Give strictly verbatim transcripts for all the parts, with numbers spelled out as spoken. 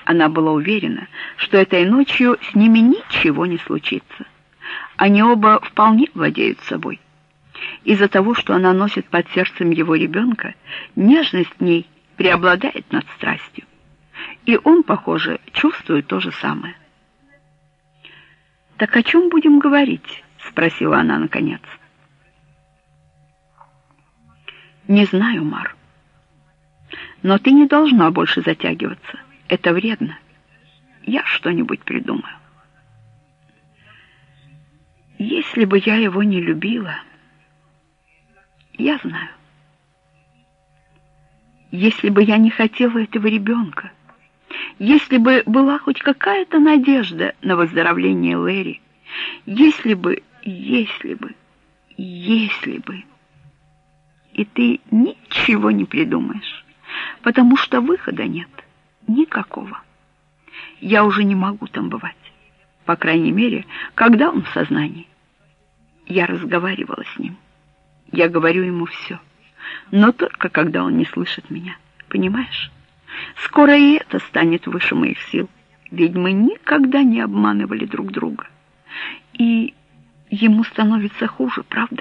Она была уверена, что этой ночью с ними ничего не случится. Они оба вполне владеют собой. Из-за того, что она носит под сердцем его ребенка, нежность в ней преобладает над страстью. И он, похоже, чувствует то же самое. «Так о чем будем говорить?» — спросила она наконец. «Не знаю, Мар. Но ты не должна больше затягиваться. Это вредно. Я что-нибудь придумаю. Если бы я его не любила... Я знаю. Если бы я не хотела этого ребенка, если бы была хоть какая-то надежда на выздоровление Лэри, если бы, если бы, если бы... И ты ничего не придумаешь, потому что выхода нет никакого. Я уже не могу там бывать, по крайней мере, когда он в сознании. Я разговаривала с ним. Я говорю ему все, но только когда он не слышит меня, понимаешь? Скоро и это станет выше моих сил, ведь мы никогда не обманывали друг друга. И ему становится хуже, правда?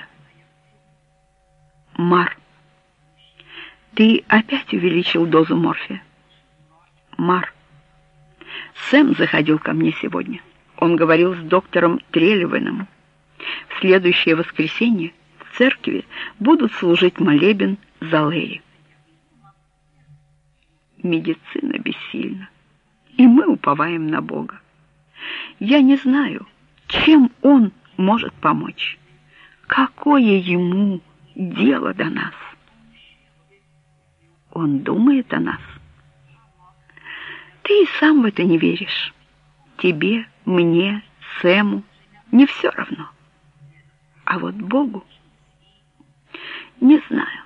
Мар, ты опять увеличил дозу морфия. Мар, Сэм заходил ко мне сегодня. Он говорил с доктором Трелливаном. В следующее воскресенье в церкви будут служить молебен за Лэри. Медицина бессильна, и мы уповаем на Бога. Я не знаю, чем он может помочь. Какое ему дело до нас? Он думает о нас. Ты и сам в это не веришь. Тебе, мне, Сэму не все равно. А вот Богу не знаю.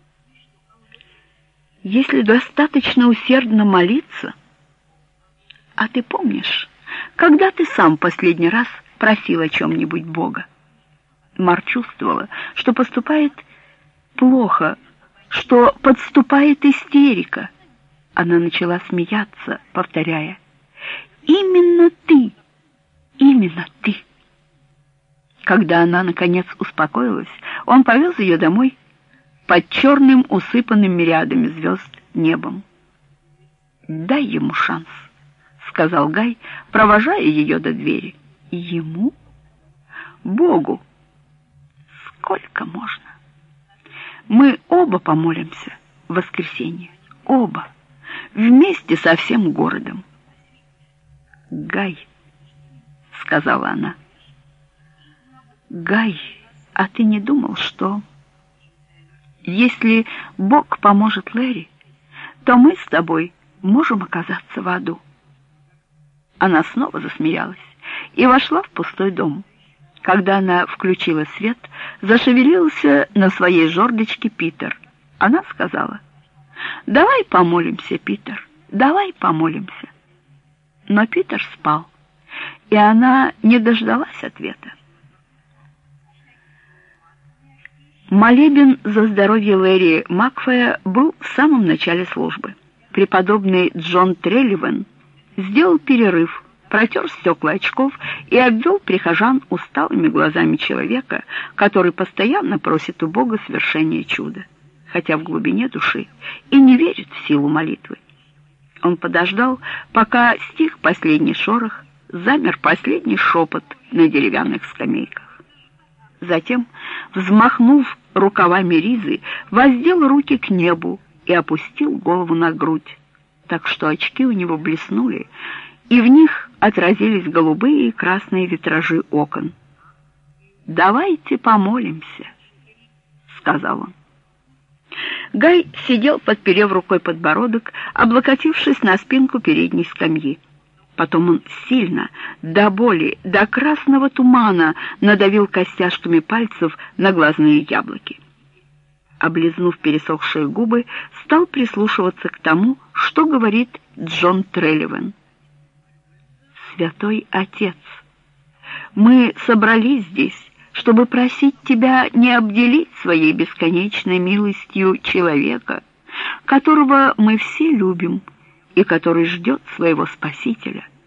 Если достаточно усердно молиться... А ты помнишь, когда ты сам последний раз просил о чем-нибудь Бога? Мар чувствовала, что поступает плохо, что подступает истерика. Она начала смеяться, повторяя: «Именно ты, именно ты». Когда она, наконец, успокоилась, он повез ее домой под черным, усыпанным мириадами звезд небом. «Дай ему шанс», — сказал Гай, провожая ее до двери. «Ему? Богу? Сколько можно? Мы оба помолимся в воскресенье, оба, вместе со всем городом». «Гай», — сказала она. «Гай, а ты не думал, что если Бог поможет Лэри, то мы с тобой можем оказаться в аду?» Она снова засмеялась и вошла в пустой дом. Когда она включила свет, зашевелился на своей жердочке Питер. Она сказала: «Давай помолимся, Питер, давай помолимся». Но Питер спал, и она не дождалась ответа. Молебен за здоровье Лэри Макфея был в самом начале службы. Преподобный Джон Трелливан сделал перерыв, протер стекла очков и обвел прихожан усталыми глазами человека, который постоянно просит у Бога свершения чуда, хотя в глубине души и не верит в силу молитвы. Он подождал, пока стих последний шорох, замер последний шепот на деревянных скамейках. Затем, взмахнув рукавами ризы, воздел руки к небу и опустил голову на грудь, так что очки у него блеснули, и в них отразились голубые и красные витражи окон. «Давайте помолимся», — сказал он. Гай сидел, подперев рукой подбородок, облокотившись на спинку передней скамьи. Потом он сильно, до боли, до красного тумана надавил костяшками пальцев на глазные яблоки. Облизнув пересохшие губы, стал прислушиваться к тому, что говорит Джон Трелливан. «Святой Отец, мы собрались здесь, чтобы просить Тебя не обделить своей бесконечной милостью человека, которого мы все любим и который ждет своего Спасителя.